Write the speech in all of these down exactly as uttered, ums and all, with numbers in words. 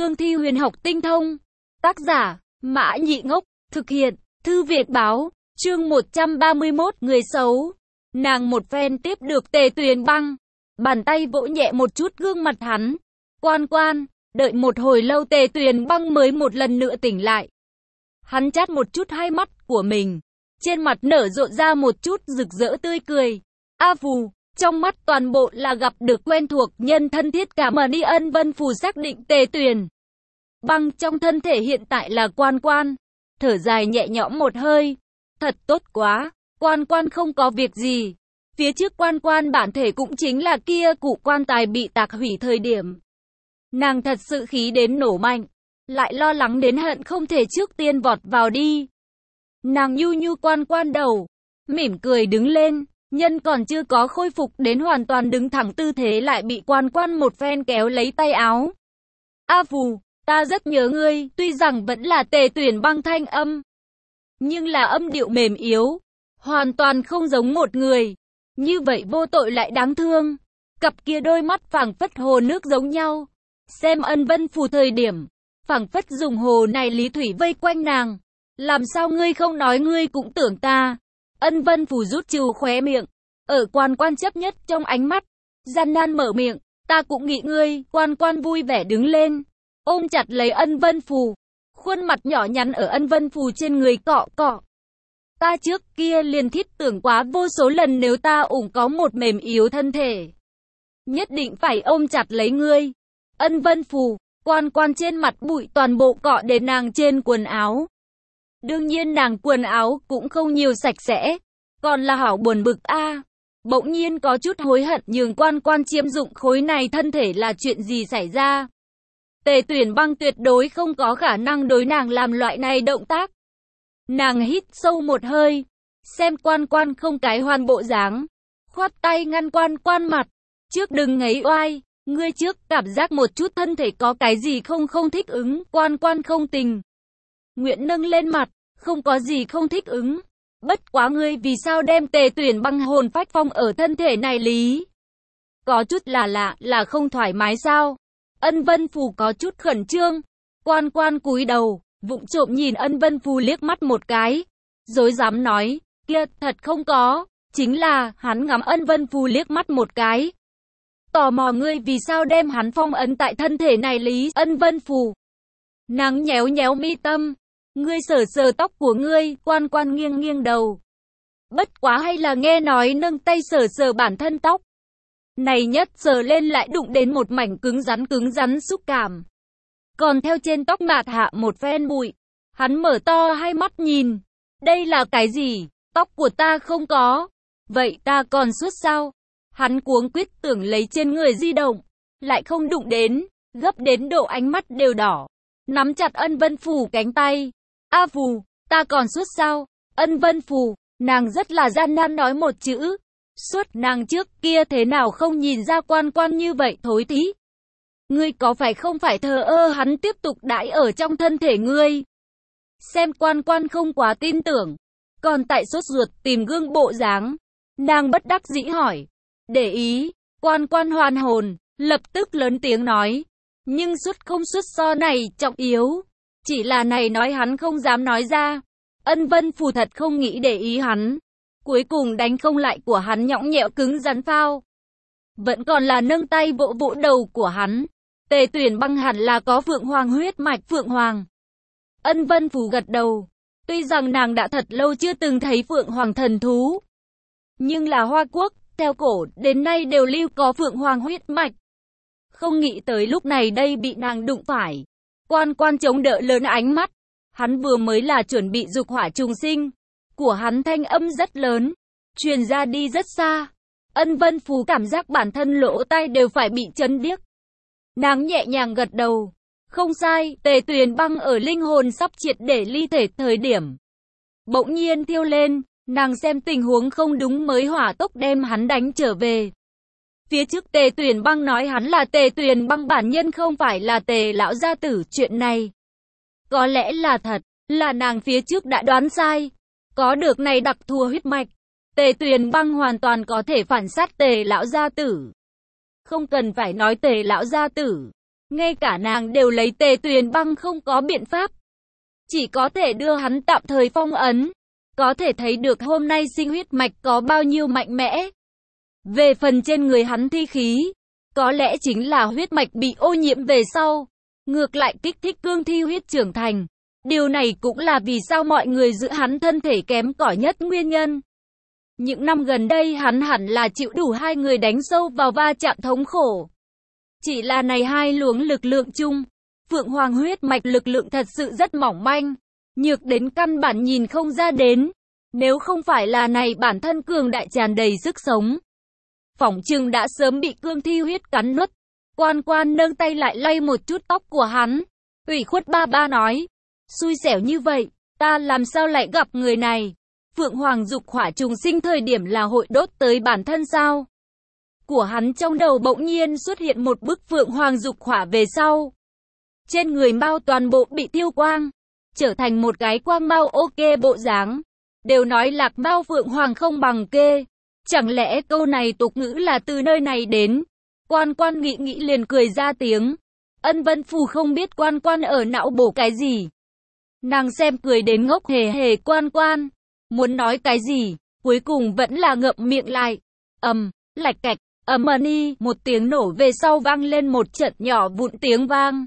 cương thi huyền học tinh thông. Tác giả, Mã Nhị Ngốc, thực hiện, Thư Việt Báo, chương một trăm ba mươi mốt, người xấu. Nàng một phen tiếp được Tề Tuyền Băng, bàn tay vỗ nhẹ một chút gương mặt hắn. Quan quan, đợi một hồi lâu Tề Tuyền Băng mới một lần nữa tỉnh lại. Hắn chát một chút hai mắt của mình, trên mặt nở rộ ra một chút rực rỡ tươi cười. A Phù, trong mắt toàn bộ là gặp được quen thuộc nhân thân thiết cảm ơn đi. Ân Vân Phù xác định Tề Tuyền Băng trong thân thể hiện tại là Quan quan, thở dài nhẹ nhõm một hơi. Thật tốt quá, Quan quan không có việc gì. Phía trước Quan quan bản thể cũng chính là kia cụ quan tài bị tạc hủy thời điểm. Nàng thật sự khí đến nổ mạnh, lại lo lắng đến hận không thể trước tiên vọt vào đi. Nàng nhu nhu Quan quan đầu, mỉm cười đứng lên, nhân còn chưa có khôi phục đến hoàn toàn đứng thẳng tư thế lại bị Quan quan một phen kéo lấy tay áo. A Phù, ta rất nhớ ngươi, tuy rằng vẫn là Tề Tuyền Băng thanh âm, nhưng là âm điệu mềm yếu, hoàn toàn không giống một người. Như vậy vô tội lại đáng thương. Cặp kia đôi mắt phảng phất hồ nước giống nhau. Xem Ân Vân Phù thời điểm, phảng phất dùng hồ này lý thủy vây quanh nàng. Làm sao ngươi không nói ngươi cũng tưởng ta? Ân Vân Phù rút trừ khóe miệng, ở Quan quan chấp nhất trong ánh mắt, gian nan mở miệng, ta cũng nghĩ ngươi. Quan quan vui vẻ đứng lên, ôm chặt lấy Ân Vân Phù, khuôn mặt nhỏ nhắn ở Ân Vân Phù trên người cọ cọ. Ta trước kia liền thiết tưởng quá vô số lần nếu ta ủng có một mềm yếu thân thể, nhất định phải ôm chặt lấy ngươi. Ân Vân Phù, Quan quan trên mặt bụi toàn bộ cọ đến nàng trên quần áo. Đương nhiên nàng quần áo cũng không nhiều sạch sẽ, còn là hảo buồn bực a. À. Bỗng nhiên có chút hối hận nhường Quan quan chiếm dụng khối này thân thể là chuyện gì xảy ra. Tề Tuyền Băng tuyệt đối không có khả năng đối nàng làm loại này động tác. Nàng hít sâu một hơi, xem Quan quan không cái hoan bộ dáng, khoát tay ngăn Quan quan mặt, trước đừng ngấy oai, ngươi trước cảm giác một chút thân thể có cái gì không không thích ứng. Quan quan không tình nguyện nâng lên mặt, không có gì không thích ứng, bất quá ngươi vì sao đem Tề Tuyền Băng hồn phách phong ở thân thể này lý? Có chút là lạ, là không thoải mái sao? Ân Vân Phù có chút khẩn trương. Quan quan cúi đầu, vụng trộm nhìn Ân Vân Phù liếc mắt một cái, dối dám nói, kia thật không có, chính là, hắn ngắm Ân Vân Phù liếc mắt một cái. Tò mò ngươi vì sao đem hắn phong ấn tại thân thể này lý? Ân Vân Phù nàng nhéo nhéo mi tâm, ngươi sờ sờ tóc của ngươi. Quan quan nghiêng nghiêng đầu, bất quá hay là nghe nói nâng tay sờ sờ bản thân tóc. Này nhất sờ lên lại đụng đến một mảnh cứng rắn cứng rắn xúc cảm. Còn theo trên tóc mạt hạ một phen bụi. Hắn mở to hai mắt nhìn. Đây là cái gì? Tóc của ta không có. Vậy ta còn suốt sao? Hắn cuống quýt tưởng lấy trên người di động, lại không đụng đến, gấp đến độ ánh mắt đều đỏ. Nắm chặt Ân Vân Phù cánh tay. A Phù, ta còn suốt sao? Ân Vân Phù, nàng rất là gian nan nói một chữ. Suốt, nàng trước kia thế nào không nhìn ra Quan quan như vậy thối thí? Ngươi có phải không phải thờ ơ hắn tiếp tục đãi ở trong thân thể ngươi? Xem Quan quan không quá tin tưởng, còn tại sốt ruột tìm gương bộ dáng, nàng bất đắc dĩ hỏi. Để ý, Quan quan hoàn hồn, lập tức lớn tiếng nói. Nhưng suốt không suốt so này trọng yếu, chỉ là này nói hắn không dám nói ra. Ân Vân Phù thật không nghĩ để ý hắn. Cuối cùng đánh không lại của hắn nhõng nhẽo cứng rắn phao. Vẫn còn là nâng tay vỗ vỗ đầu của hắn. Tề Tuyền Băng hẳn là có Phượng Hoàng huyết mạch. Phượng Hoàng. Ân Vân Phù gật đầu. Tuy rằng nàng đã thật lâu chưa từng thấy Phượng Hoàng thần thú, nhưng là Hoa Quốc, theo cổ, đến nay đều lưu có Phượng Hoàng huyết mạch. Không nghĩ tới lúc này đây bị nàng đụng phải. Quan quan chống đỡ lớn ánh mắt. Hắn vừa mới là chuẩn bị dục hỏa trùng sinh. Của hắn thanh âm rất lớn, truyền ra đi rất xa. Ân Vân Phù cảm giác bản thân lỗ tai đều phải bị chấn điếc. Nàng nhẹ nhàng gật đầu. Không sai, Tề Tuyền Băng ở linh hồn sắp triệt để ly thể thời điểm, bỗng nhiên thiêu lên. Nàng xem tình huống không đúng mới hỏa tốc đem hắn đánh trở về. Phía trước Tề Tuyền Băng nói hắn là Tề Tuyền Băng bản nhân không phải là Tề lão gia tử. Chuyện này có lẽ là thật, là nàng phía trước đã đoán sai. Có được này đặc thù huyết mạch, Tề Tuyền Băng hoàn toàn có thể phản sát Tề lão gia tử. Không cần phải nói Tề lão gia tử, ngay cả nàng đều lấy Tề Tuyền Băng không có biện pháp. Chỉ có thể đưa hắn tạm thời phong ấn. Có thể thấy được hôm nay sinh huyết mạch có bao nhiêu mạnh mẽ. Về phần trên người hắn thi khí, có lẽ chính là huyết mạch bị ô nhiễm về sau. Ngược lại kích thích cương thi huyết trưởng thành. Điều này cũng là vì sao mọi người giữ hắn thân thể kém cỏi nhất nguyên nhân. Những năm gần đây hắn hẳn là chịu đủ hai người đánh sâu vào va chạm thống khổ. Chỉ là này hai luồng lực lượng chung, Phượng Hoàng huyết mạch lực lượng thật sự rất mỏng manh, nhược đến căn bản nhìn không ra đến. Nếu không phải là này bản thân cường đại tràn đầy sức sống, phỏng chừng đã sớm bị cương thi huyết cắn nuốt. Quan Quan nâng tay lại lay một chút tóc của hắn, ủy khuất ba ba nói, xui xẻo như vậy, ta làm sao lại gặp người này? Phượng Hoàng dục hỏa trùng sinh thời điểm là hội đốt tới bản thân sao? Của hắn trong đầu bỗng nhiên xuất hiện một bức Phượng Hoàng dục hỏa về sau. Trên người Mao toàn bộ bị tiêu quang, trở thành một cái quang Mao ok bộ dáng. Đều nói lạc Mao Phượng Hoàng không bằng kê. Chẳng lẽ câu này tục ngữ là từ nơi này đến? Quan Quan nghĩ nghĩ liền cười ra tiếng. Ân Vân Phù không biết Quan Quan ở não bổ cái gì. Nàng xem cười đến ngốc hề hề. Quan Quan muốn nói cái gì, cuối cùng vẫn là ngậm miệng lại. Ầm, lạch cạch, ầm ầm, một tiếng nổ về sau vang lên một trận nhỏ vụn tiếng vang.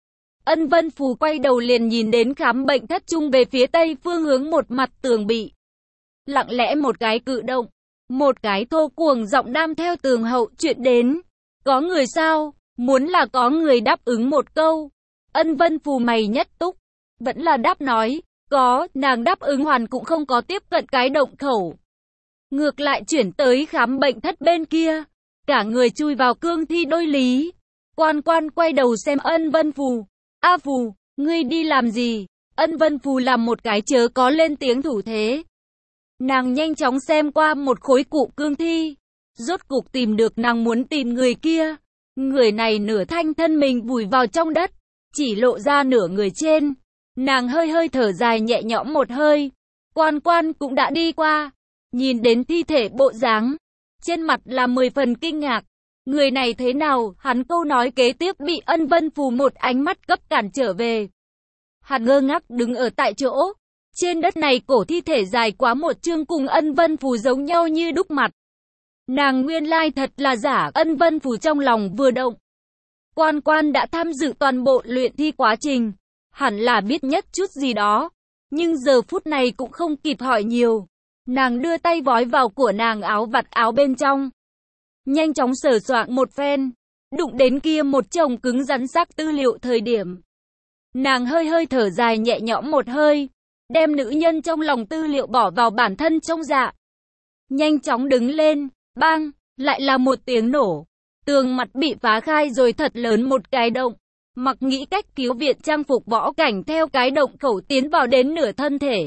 Ân Vân Phù quay đầu liền nhìn đến khám bệnh thất trung về phía tây phương hướng một mặt tường bị. Lặng lẽ một cái cự động, một cái thô cuồng giọng nam theo tường hậu chuyện đến. Có người sao? Muốn là có người đáp ứng một câu. Ân Vân Phù mày nhất túc, vẫn là đáp nói, có, nàng đáp ứng hoàn cũng không có tiếp cận cái động khẩu. Ngược lại chuyển tới khám bệnh thất bên kia, cả người chui vào cương thi đôi lý. Quan Quan quay đầu xem Ân Vân Phù. A Phù, ngươi đi làm gì? Ân Vân Phù làm một cái chớ có lên tiếng thủ thế. Nàng nhanh chóng xem qua một khối cụ cương thi. Rốt cục tìm được nàng muốn tìm người kia. Người này nửa thanh thân mình vùi vào trong đất, chỉ lộ ra nửa người trên. Nàng hơi hơi thở dài nhẹ nhõm một hơi. Quan Quan cũng đã đi qua, nhìn đến thi thể bộ dáng, trên mặt là mười phần kinh ngạc. Người này thế nào? Hắn câu nói kế tiếp bị Ân Vân Phù một ánh mắt cấp cản trở về. Hắn ngơ ngác đứng ở tại chỗ. Trên đất này cổ thi thể dài quá một chương cùng Ân Vân Phù giống nhau như đúc mặt. Nàng nguyên lai thật là giả. Ân Vân Phù trong lòng vừa động. Quan Quan đã tham dự toàn bộ luyện thi quá trình, hẳn là biết nhất chút gì đó. Nhưng giờ phút này cũng không kịp hỏi nhiều. Nàng đưa tay vói vào của nàng áo vặt áo bên trong. Nhanh chóng sờ soạng một phen, đụng đến kia một chồng cứng rắn sắc tư liệu thời điểm. Nàng hơi hơi thở dài nhẹ nhõm một hơi, đem nữ nhân trong lòng tư liệu bỏ vào bản thân trong dạ. Nhanh chóng đứng lên, bang, lại là một tiếng nổ. Tường mặt bị phá khai rồi thật lớn một cái động. Mặc nghĩ cách cứu viện trang phục võ cảnh theo cái động khẩu tiến vào đến nửa thân thể.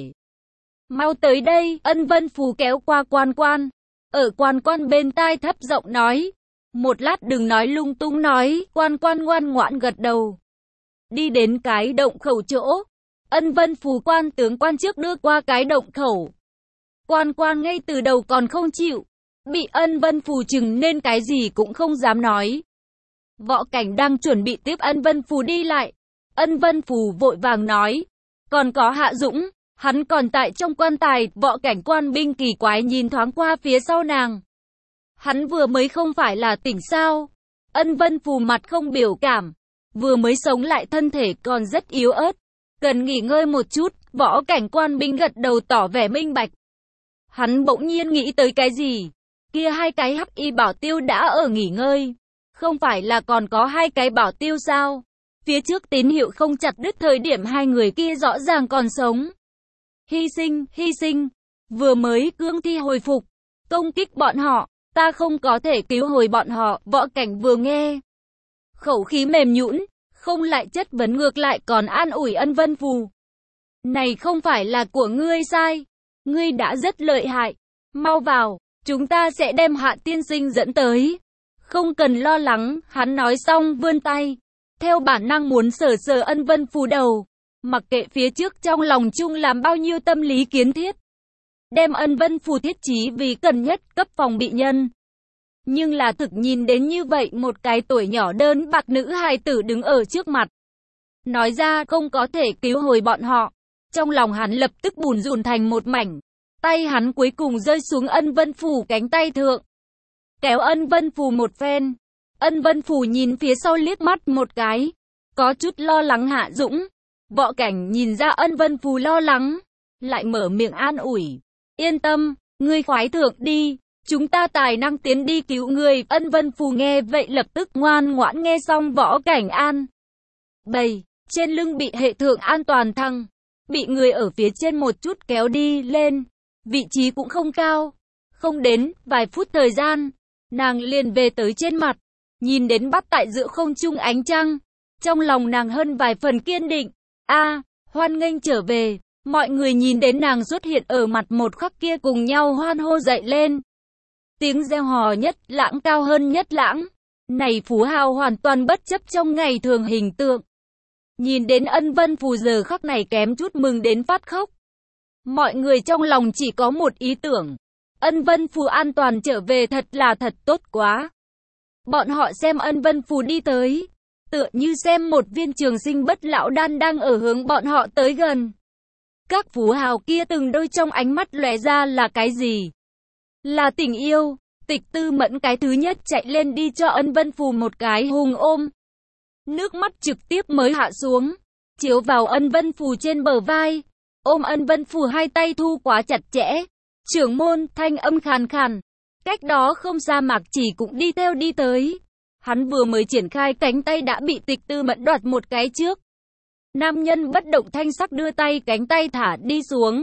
Mau tới đây, Ân Vân Phù kéo qua Quan Quan. Ở Quan Quan bên tai thấp giọng nói. Một lát đừng nói lung tung nói. Quan Quan ngoan ngoãn gật đầu. Đi đến cái động khẩu chỗ. Ân Vân Phù quan tướng quan trước đưa qua cái động khẩu. Quan Quan ngay từ đầu còn không chịu. Bị Ân Vân Phù chừng nên cái gì cũng không dám nói. Võ cảnh đang chuẩn bị tiếp Ân Vân Phù đi lại. Ân Vân Phù vội vàng nói. Còn có Hạ Dũng. Hắn còn tại trong quan tài. Võ cảnh quan binh kỳ quái nhìn thoáng qua phía sau nàng. Hắn vừa mới không phải là tỉnh sao? Ân Vân Phù mặt không biểu cảm. Vừa mới sống lại thân thể còn rất yếu ớt. Cần nghỉ ngơi một chút. Võ cảnh quan binh gật đầu tỏ vẻ minh bạch. Hắn bỗng nhiên nghĩ tới cái gì? Kia hai cái hắc y bảo tiêu đã ở nghỉ ngơi. Không phải là còn có hai cái bảo tiêu sao? Phía trước tín hiệu không chặt đứt thời điểm hai người kia rõ ràng còn sống. Hy sinh, hy sinh. Vừa mới cương thi hồi phục. Công kích bọn họ. Ta không có thể cứu hồi bọn họ. Võ cảnh vừa nghe. Khẩu khí mềm nhũn, không lại chất vấn ngược lại còn an ủi Ân Vân Phù. Này không phải là của ngươi sai. Ngươi đã rất lợi hại. Mau vào. Chúng ta sẽ đem Hạ tiên sinh dẫn tới. Không cần lo lắng. Hắn nói xong vươn tay. Theo bản năng muốn sờ sờ Ân Vân Phù đầu. Mặc kệ phía trước trong lòng chung làm bao nhiêu tâm lý kiến thiết. Đem Ân Vân Phù thiết trí vì cần nhất cấp phòng bị nhân. Nhưng là thực nhìn đến như vậy một cái tuổi nhỏ đơn bạc nữ hài tử đứng ở trước mặt. Nói ra không có thể cứu hồi bọn họ. Trong lòng hắn lập tức bùn rùn thành một mảnh. Tay hắn cuối cùng rơi xuống Ân Vân Phù cánh tay thượng. Kéo Ân Vân Phù một phen. Ân Vân Phù nhìn phía sau liếc mắt một cái. Có chút lo lắng Hạ Dũng. Võ Cảnh nhìn ra Ân Vân Phù lo lắng. Lại mở miệng an ủi. Yên tâm, ngươi khoái thượng đi. Chúng ta tài năng tiến đi cứu người. Ân Vân Phù nghe vậy lập tức ngoan ngoãn nghe xong Võ Cảnh an. Bầy, trên lưng bị hệ thượng an toàn thăng. Bị người ở phía trên một chút kéo đi lên. Vị trí cũng không cao. Không đến vài phút thời gian. Nàng liền về tới trên mặt. Nhìn đến bắt tại giữa không trung ánh trăng. Trong lòng nàng hơn vài phần kiên định. A, hoan nghênh trở về. Mọi người nhìn đến nàng xuất hiện ở mặt một khắc kia cùng nhau hoan hô dậy lên. Tiếng reo hò nhất lãng cao hơn nhất lãng. Này phú hào hoàn toàn bất chấp trong ngày thường hình tượng. Nhìn đến Ân Vân Phù giờ khắc này kém chút mừng đến phát khóc. Mọi người trong lòng chỉ có một ý tưởng. Ân Vân Phù an toàn trở về thật là thật tốt quá. Bọn họ xem Ân Vân Phù đi tới. Tựa như xem một viên trường sinh bất lão đan đang ở hướng bọn họ tới gần. Các phú hào kia từng đôi trong ánh mắt lóe ra là cái gì? Là tình yêu. Tịch Tư Mẫn cái thứ nhất chạy lên đi cho Ân Vân Phù một cái hùng ôm. Nước mắt trực tiếp mới hạ xuống. Chiếu vào Ân Vân Phù trên bờ vai. Ôm Ân Vân Phù hai tay thu quá chặt chẽ. Trưởng môn thanh âm khàn khàn. Cách đó không xa Mạc Chỉ cũng đi theo đi tới. Hắn vừa mới triển khai cánh tay đã bị Tịch Tư Mẫn đoạt một cái trước. Nam nhân bất động thanh sắc đưa tay cánh tay thả đi xuống.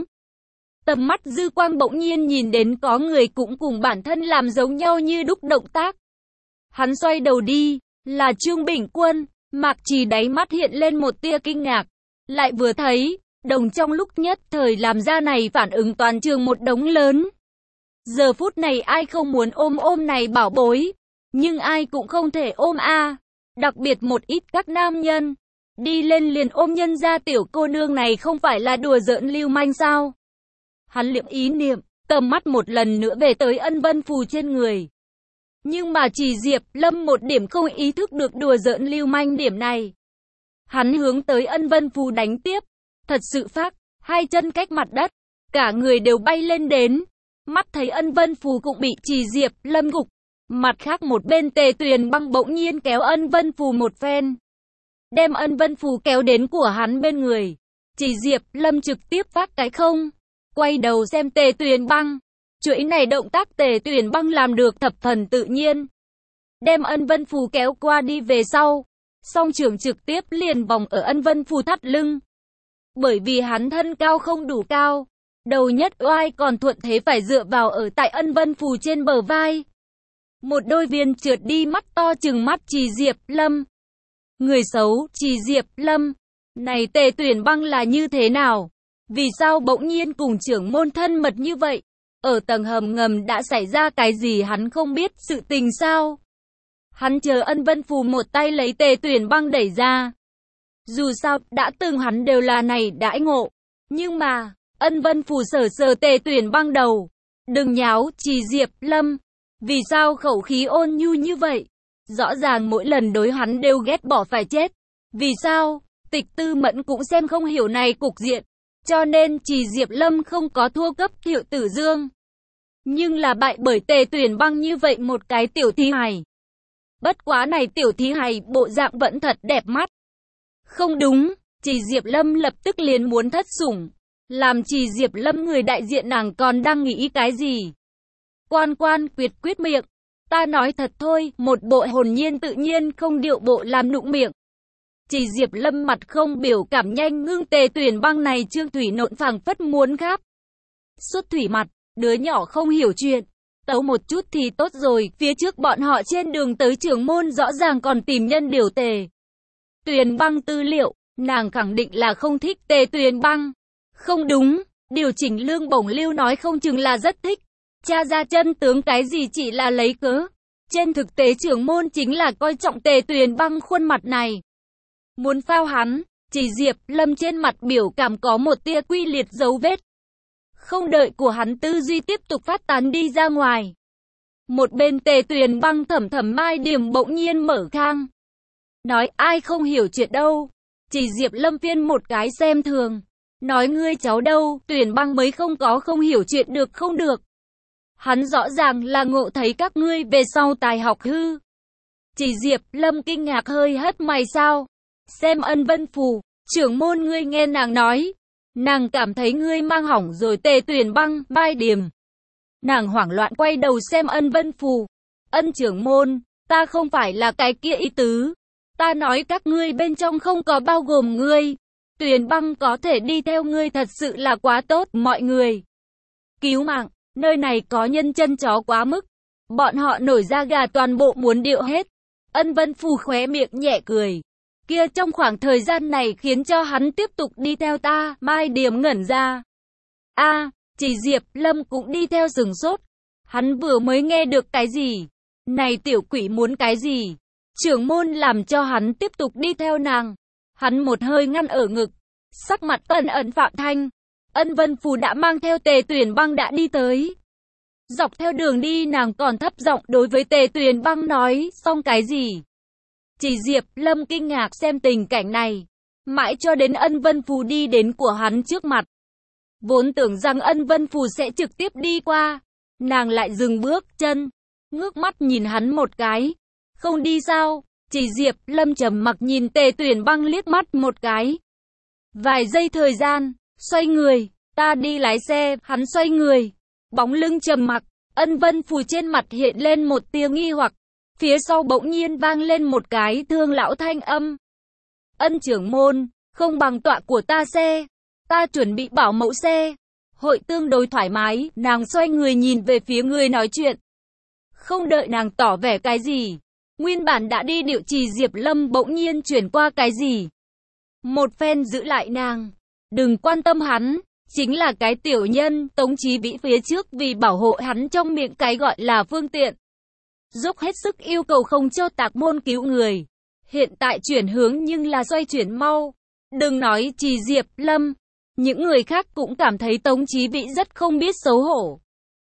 Tầm mắt dư quang bỗng nhiên nhìn đến có người cũng cùng bản thân làm giống nhau như đúc động tác. Hắn xoay đầu đi, là Trương Bình Quân. Mạc Chỉ đáy mắt hiện lên một tia kinh ngạc. Lại vừa thấy, đồng trong lúc nhất thời làm ra này phản ứng toàn trường một đống lớn. Giờ phút này ai không muốn ôm ôm này bảo bối. Nhưng ai cũng không thể ôm a. Đặc biệt một ít các nam nhân. Đi lên liền ôm nhân ra tiểu cô nương này không phải là đùa giỡn lưu manh sao. Hắn liệm ý niệm, tầm mắt một lần nữa về tới Ân Vân Phù trên người. Nhưng mà chỉ Diệp Lâm một điểm không ý thức được đùa giỡn lưu manh điểm này. Hắn hướng tới Ân Vân Phù đánh tiếp. Thật sự phát, hai chân cách mặt đất. Cả người đều bay lên đến. Mắt thấy Ân Vân Phù cũng bị chỉ Diệp Lâm gục. Mặt khác một bên Tề Tuyền Băng bỗng nhiên kéo Ân Vân Phù một phen. Đem Ân Vân Phù kéo đến của hắn bên người. Chỉ Diệp Lâm trực tiếp phát cái không. Quay đầu xem Tề Tuyền Băng. Chuỗi này động tác Tề Tuyền Băng làm được thập phần tự nhiên. Đem Ân Vân Phù kéo qua đi về sau. Song trưởng trực tiếp liền vòng ở Ân Vân Phù thắt lưng. Bởi vì hắn thân cao không đủ cao. Đầu nhất oai còn thuận thế phải dựa vào ở tại Ân Vân Phù trên bờ vai. Một đôi viên trượt đi mắt to chừng mắt chỉ Diệp Lâm. Người xấu, chỉ Diệp Lâm. Này Tề Tuyền Băng là như thế nào? Vì sao bỗng nhiên cùng trưởng môn thân mật như vậy? Ở tầng hầm ngầm đã xảy ra cái gì hắn không biết sự tình sao? Hắn chờ Ân Vân Phù một tay lấy Tề Tuyền Băng đẩy ra. Dù sao, đã từng hắn đều là này đãi ngộ. Nhưng mà, Ân Vân Phù sờ sờ Tề Tuyền Băng đầu. Đừng nháo, chỉ Diệp Lâm. Vì sao khẩu khí ôn nhu như vậy? Rõ ràng mỗi lần đối hắn đều ghét bỏ phải chết. Vì sao? Tịch Tư Mẫn cũng xem không hiểu này cục diện. Cho nên chỉ Diệp Lâm không có thua cấp Thiệu Tử Dương. Nhưng là bại bởi Tề Tuyền Băng như vậy một cái tiểu thí hài. Bất quá này tiểu thí hài bộ dạng vẫn thật đẹp mắt. Không đúng, chỉ Diệp Lâm lập tức liền muốn thất sủng. Làm chỉ Diệp Lâm người đại diện nàng còn đang nghĩ cái gì? Quan quan quyết quyết miệng. Ta nói thật thôi, một bộ hồn nhiên tự nhiên không điệu bộ làm nụng miệng. Chỉ Diệp Lâm mặt không biểu cảm nhanh ngưng Tề Tuyền Băng này Trương Thủy nộn phảng phất muốn kháp. Xuất thủy mặt, đứa nhỏ không hiểu chuyện. Tấu một chút thì tốt rồi, phía trước bọn họ trên đường tới trưởng môn rõ ràng còn tìm nhân điều Tề Tuyền Băng tư liệu, nàng khẳng định là không thích Tề Tuyền Băng. Không đúng, điều chỉnh lương bổng lưu nói không chừng là rất thích. Cha ra chân tướng cái gì chỉ là lấy cớ. Trên thực tế trưởng môn chính là coi trọng Tề Tuyền Băng khuôn mặt này. Muốn phao hắn, chỉ Diệp Lâm trên mặt biểu cảm có một tia quy liệt dấu vết. Không đợi của hắn tư duy tiếp tục phát tán đi ra ngoài. Một bên Tề Tuyền Băng Thẩm Thẩm Mai Điểm bỗng nhiên mở khang. Nói ai không hiểu chuyện đâu. Chỉ Diệp Lâm phiên một cái xem thường. Nói ngươi cháu đâu, Tuyền Băng mới không có không hiểu chuyện được không được. Hắn rõ ràng là ngộ thấy các ngươi về sau tài học hư. Chỉ Diệp Lâm kinh ngạc hơi hất mày sao. Xem Ân Vân Phù, trưởng môn ngươi nghe nàng nói. Nàng cảm thấy ngươi mang hỏng rồi. Tề Tuyền Băng, Mai Điểm. Nàng hoảng loạn quay đầu xem Ân Vân Phù. Ân trưởng môn, ta không phải là cái kia ý tứ. Ta nói các ngươi bên trong không có bao gồm ngươi. Tuyền Băng có thể đi theo ngươi thật sự là quá tốt. Mọi người cứu mạng, nơi này có nhân chân chó quá mức. Bọn họ nổi da gà toàn bộ muốn điệu hết. Ân Vân Phù khóe miệng nhẹ cười. Kia trong khoảng thời gian này khiến cho hắn tiếp tục đi theo ta. Mai Điểm ngẩn ra. A, chỉ Diệp Lâm cũng đi theo sừng sốt. Hắn vừa mới nghe được cái gì? Này tiểu quỷ muốn cái gì? Trưởng môn làm cho hắn tiếp tục đi theo nàng. Hắn một hơi ngăn ở ngực. Sắc mặt ẩn ẩn Phạm Thanh. Ân Vân Phù đã mang theo Tề Tuyền Băng đã đi tới. Dọc theo đường đi nàng còn thấp giọng đối với Tề Tuyền Băng nói, xong cái gì? Chỉ Diệp Lâm kinh ngạc xem tình cảnh này. Mãi cho đến Ân Vân Phù đi đến của hắn trước mặt. Vốn tưởng rằng Ân Vân Phù sẽ trực tiếp đi qua. Nàng lại dừng bước chân. Ngước mắt nhìn hắn một cái. Không đi sao? Chỉ Diệp Lâm trầm mặc nhìn Tề Tuyền Băng liếc mắt một cái. Vài giây thời gian, xoay người, ta đi lái xe, hắn xoay người. Bóng lưng trầm mặc, Ân Vân Phù trên mặt hiện lên một tia nghi hoặc. Phía sau bỗng nhiên vang lên một cái thương lão thanh âm. Ân trưởng môn, không bằng tọa của ta xe. Ta chuẩn bị bảo mẫu xe. Hội tương đối thoải mái, nàng xoay người nhìn về phía người nói chuyện. Không đợi nàng tỏ vẻ cái gì. Nguyên bản đã đi điệu trì Diệp Lâm bỗng nhiên chuyển qua cái gì. Một phen giữ lại nàng. Đừng quan tâm hắn. Chính là cái tiểu nhân Tống Chí Vĩ phía trước vì bảo hộ hắn trong miệng cái gọi là phương tiện. Dốc hết sức yêu cầu không cho Tạc Môn cứu người. Hiện tại chuyển hướng nhưng là xoay chuyển mau. Đừng nói trì Diệp Lâm. Những người khác cũng cảm thấy Tống Chí Vĩ rất không biết xấu hổ.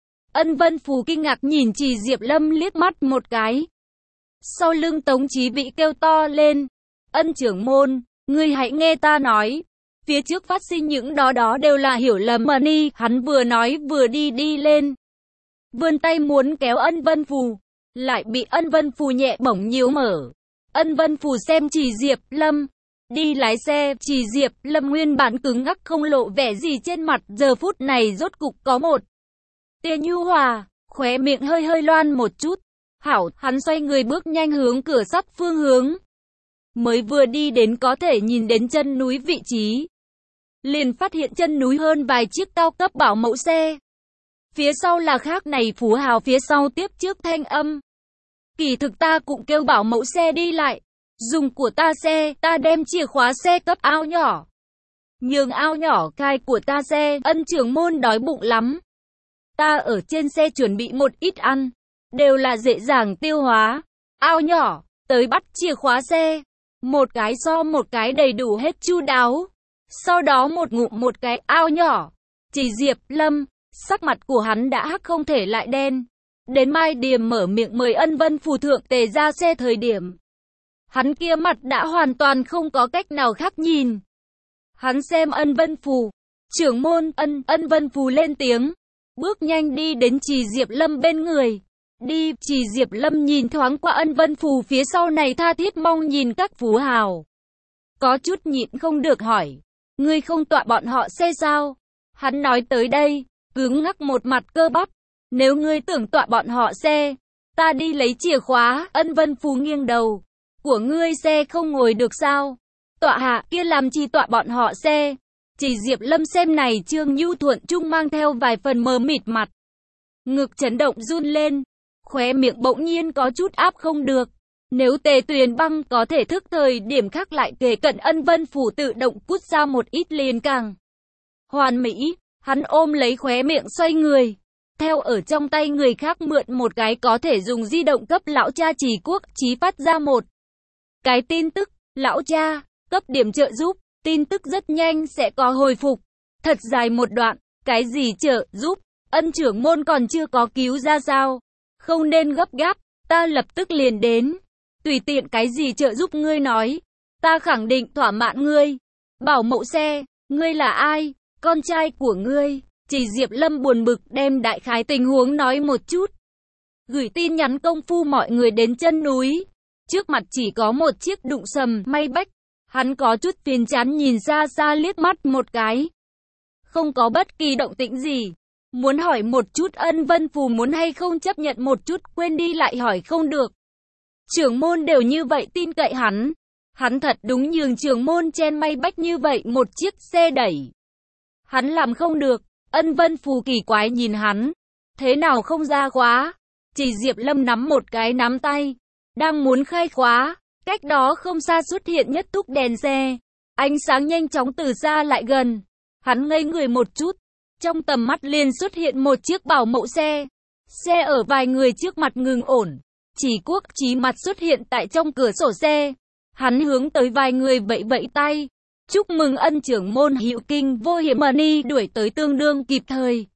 Ân Vân Phù kinh ngạc nhìn trì Diệp Lâm liếc mắt một cái. Sau lưng Tống Chí Vĩ kêu to lên. Ân trưởng môn, ngươi hãy nghe ta nói. Phía trước phát sinh những đó đó đều là hiểu lầm mà ni. Hắn vừa nói vừa đi đi lên. Vươn tay muốn kéo Ân Vân Phù. Lại bị Ân Vân Phù nhẹ bổng nhíu mở. Ân Vân Phù xem trì Diệp Lâm. Đi lái xe, trì Diệp Lâm nguyên bản cứng ngắc không lộ vẻ gì trên mặt. Giờ phút này rốt cục có một tia nhu hòa. Khóe miệng hơi hơi loan một chút. Hảo, hắn xoay người bước nhanh hướng cửa sắt phương hướng. Mới vừa đi đến có thể nhìn đến chân núi vị trí. Liền phát hiện chân núi hơn vài chiếc cao cấp bảo mẫu xe. Phía sau là khác này phú hào phía sau tiếp trước thanh âm. Kỳ thực ta cũng kêu bảo mẫu xe đi lại. Dùng của ta xe, ta đem chìa khóa xe cấp ao nhỏ. Nhường ao nhỏ cai của ta xe, Ân trưởng môn đói bụng lắm. Ta ở trên xe chuẩn bị một ít ăn. Đều là dễ dàng tiêu hóa. Ao nhỏ, tới bắt chìa khóa xe. Một cái so một cái đầy đủ hết chu đáo. Sau đó một ngụm một cái ao nhỏ. Chỉ Diệp Lâm, sắc mặt của hắn đã hắc không thể lại đen. Đến Mai Điểm mở miệng mời Ân Vân Phù thượng tề ra xe thời điểm. Hắn kia mặt đã hoàn toàn không có cách nào khác nhìn. Hắn xem Ân Vân Phù. Trưởng môn Ân, Ân Vân Phù lên tiếng. Bước nhanh đi đến trì Diệp Lâm bên người. Đi, trì Diệp Lâm nhìn thoáng qua Ân Vân Phù phía sau này tha thiết mong nhìn các phú hào. Có chút nhịn không được hỏi. Ngươi không tọa bọn họ xe sao? Hắn nói tới đây, cứng ngắc một mặt cơ bắp. Nếu ngươi tưởng tọa bọn họ xe, ta đi lấy chìa khóa. Ân Vân Phù nghiêng đầu. Của ngươi xe không ngồi được sao? Tọa hạ kia làm chi tọa bọn họ xe? Chỉ Diệp Lâm xem này Trương Nhu Thuận Trung mang theo vài phần mờ mịt mặt. Ngực chấn động run lên. Khóe miệng bỗng nhiên có chút áp không được. Nếu Tề Tuyền Băng có thể thức thời điểm khác lại kề cận Ân Vân Phù tự động cút ra một ít liền càng hoàn mỹ. Hắn ôm lấy khóe miệng xoay người. Theo ở trong tay người khác mượn một cái có thể dùng di động cấp lão cha Trì Quốc Chí phát ra một cái tin tức. Lão cha, cấp điểm trợ giúp. Tin tức rất nhanh sẽ có hồi phục. Thật dài một đoạn. Cái gì trợ giúp? Ân trưởng môn còn chưa có cứu ra sao? Không nên gấp gáp, ta lập tức liền đến. Tùy tiện cái gì trợ giúp ngươi nói, ta khẳng định thỏa mãn ngươi. Bảo mẫu xe, ngươi là ai? Con trai của ngươi. Chỉ Diệp Lâm buồn bực đem đại khái tình huống nói một chút. Gửi tin nhắn công phu mọi người đến chân núi. Trước mặt chỉ có một chiếc đụng sầm may bách. Hắn có chút phiền chán nhìn xa xa liếc mắt một cái. Không có bất kỳ động tĩnh gì. Muốn hỏi một chút Ân Vân Phù muốn hay không chấp nhận một chút, quên đi lại hỏi không được. Trưởng môn đều như vậy tin cậy hắn. Hắn thật đúng nhường trưởng môn chen may bách như vậy một chiếc xe đẩy. Hắn làm không được. Ân Vân Phù kỳ quái nhìn hắn. Thế nào không ra khóa? Chỉ Diệp Lâm nắm một cái nắm tay. Đang muốn khai khóa. Cách đó không xa xuất hiện nhất thúc đèn xe. Ánh sáng nhanh chóng từ xa lại gần. Hắn ngây người một chút. Trong tầm mắt liền xuất hiện một chiếc bảo mẫu xe. Xe ở vài người trước mặt ngừng ổn. Chỉ Quốc Chí mặt xuất hiện tại trong cửa sổ xe. Hắn hướng tới vài người vẫy vẫy tay. Chúc mừng Ân trưởng môn Hữu Kinh vô hiểm mani đuổi tới tương đương kịp thời.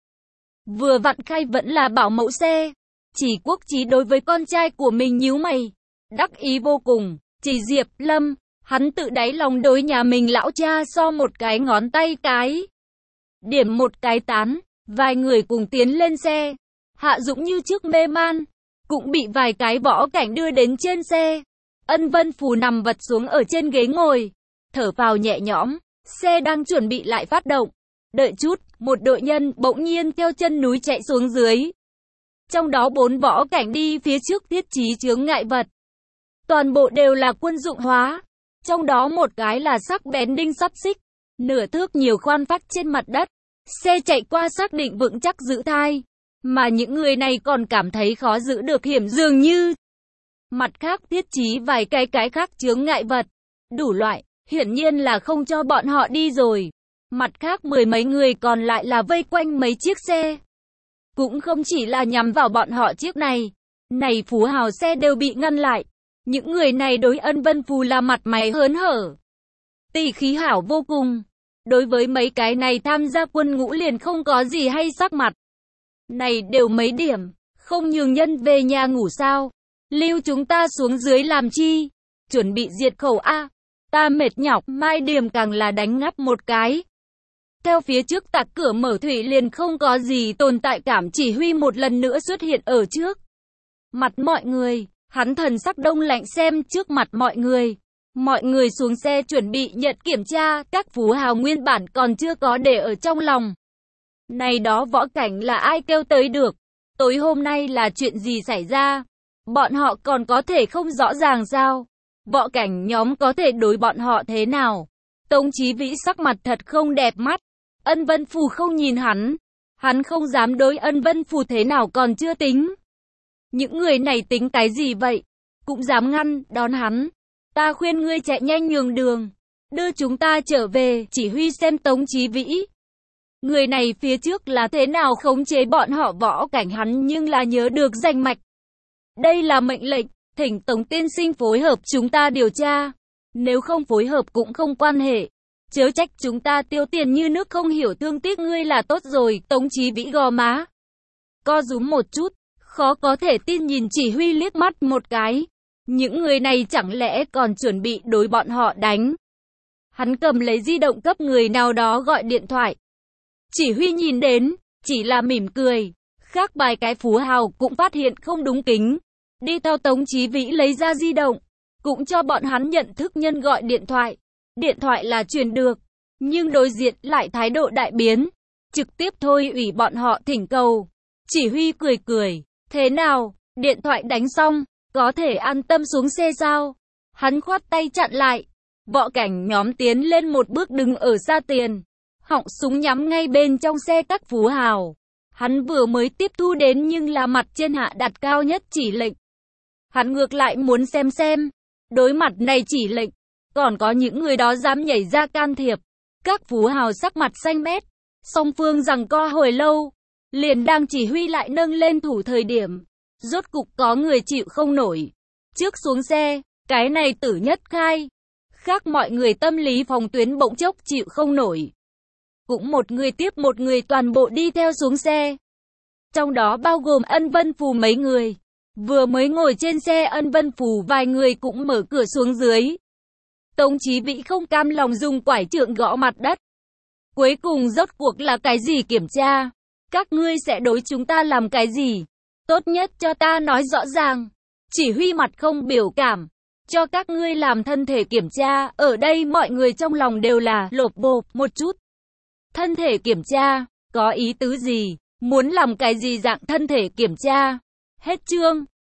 Vừa vặn khai vẫn là bảo mẫu xe. Chỉ Quốc Chí đối với con trai của mình nhíu mày. Đắc ý vô cùng. Chỉ Diệp Lâm, hắn tự đáy lòng đối nhà mình lão cha so một cái ngón tay cái. Điểm một cái tán, vài người cùng tiến lên xe. Hạ Dũng như trước mê man, cũng bị vài cái võ cảnh đưa đến trên xe. Ân Vân Phù nằm vật xuống ở trên ghế ngồi, thở vào nhẹ nhõm, xe đang chuẩn bị lại phát động. Đợi chút, một đội nhân bỗng nhiên theo chân núi chạy xuống dưới. Trong đó bốn võ cảnh đi phía trước thiết trí chướng ngại vật. Toàn bộ đều là quân dụng hóa, trong đó một cái là sắc bén đinh sắt xích, nửa thước nhiều khoan vách trên mặt đất. Xe chạy qua xác định vững chắc giữ thai, mà những người này còn cảm thấy khó giữ được hiểm dường như. Mặt khác thiết trí vài cái cái khác chướng ngại vật, đủ loại, hiển nhiên là không cho bọn họ đi rồi. Mặt khác mười mấy người còn lại là vây quanh mấy chiếc xe. Cũng không chỉ là nhắm vào bọn họ chiếc này, này phú hào xe đều bị ngăn lại. Những người này đối Ân Vân Phù là mặt mày hớn hở, tỷ khí hảo vô cùng. Đối với mấy cái này tham gia quân ngũ liền không có gì hay sắc mặt. Này đều mấy điểm, không nhường nhân về nhà ngủ sao? Lưu chúng ta xuống dưới làm chi? Chuẩn bị diệt khẩu a. Ta mệt nhọc, Mai Điểm càng là đánh ngáp một cái. Theo phía trước tạc cửa mở thủy liền không có gì tồn tại cảm, chỉ huy một lần nữa xuất hiện ở trước mặt mọi người. Hắn thần sắc đông lạnh xem trước mặt mọi người. Mọi người xuống xe chuẩn bị nhận kiểm tra, các phú hào nguyên bản còn chưa có để ở trong lòng. Này đó võ cảnh là ai kêu tới được? Tối hôm nay là chuyện gì xảy ra? Bọn họ còn có thể không rõ ràng sao? Võ cảnh nhóm có thể đối bọn họ thế nào? Tống Chí Vĩ sắc mặt thật không đẹp mắt. Ân Vân Phù không nhìn hắn. Hắn không dám đối Ân Vân Phù thế nào còn chưa tính. Những người này tính cái gì vậy? Cũng dám ngăn, đón hắn. Ta khuyên ngươi chạy nhanh nhường đường. Đưa chúng ta trở về, chỉ huy xem Tống Chí Vĩ. Người này phía trước là thế nào khống chế bọn họ võ cảnh hắn nhưng là nhớ được danh mạch. Đây là mệnh lệnh, thỉnh Tống tiên sinh phối hợp chúng ta điều tra. Nếu không phối hợp cũng không quan hệ. Chớ trách chúng ta tiêu tiền như nước không hiểu thương tiếc ngươi là tốt rồi. Tống Chí Vĩ gò má co rúm một chút, khó có thể tin nhìn chỉ huy liếc mắt một cái. Những người này chẳng lẽ còn chuẩn bị đối bọn họ đánh? Hắn cầm lấy di động cấp người nào đó gọi điện thoại. Chỉ huy nhìn đến, chỉ là mỉm cười. Khác vài cái phú hào cũng phát hiện không đúng kính. Đi theo Tống Chí Vĩ lấy ra di động, cũng cho bọn hắn nhận thức nhân gọi điện thoại. Điện thoại là truyền được, nhưng đối diện lại thái độ đại biến. Trực tiếp thôi ủy bọn họ thỉnh cầu. Chỉ huy cười cười. Thế nào, điện thoại đánh xong, có thể an tâm xuống xe sao? Hắn khoát tay chặn lại. Võ cảnh nhóm tiến lên một bước đứng ở xa tiền. Họng súng nhắm ngay bên trong xe các phú hào. Hắn vừa mới tiếp thu đến nhưng là mặt trên hạ đặt cao nhất chỉ lệnh. Hắn ngược lại muốn xem xem. Đối mặt này chỉ lệnh, còn có những người đó dám nhảy ra can thiệp. Các phú hào sắc mặt xanh mét. Song phương giằng co hồi lâu. Liền đang chỉ huy lại nâng lên thủ thời điểm. Rốt cục có người chịu không nổi. Trước xuống xe, cái này tử nhất khai. Khác mọi người tâm lý phòng tuyến bỗng chốc chịu không nổi. Cũng một người tiếp một người toàn bộ đi theo xuống xe. trong đó bao gồm Ân Vân Phù mấy người. Vừa mới ngồi trên xe Ân Vân Phù vài người cũng mở cửa xuống dưới. Tống Chí Vĩ không cam lòng dùng quải trượng gõ mặt đất. Cuối cùng rốt cuộc là cái gì kiểm tra? Các ngươi sẽ đối chúng ta làm cái gì? Tốt nhất cho ta nói rõ ràng. Chỉ huy mặt không biểu cảm. Cho các ngươi làm thân thể kiểm tra. Ở đây mọi người trong lòng đều là lộp bộp một chút. Thân thể kiểm tra, có ý tứ gì? Muốn làm cái gì dạng thân thể kiểm tra? Hết chương.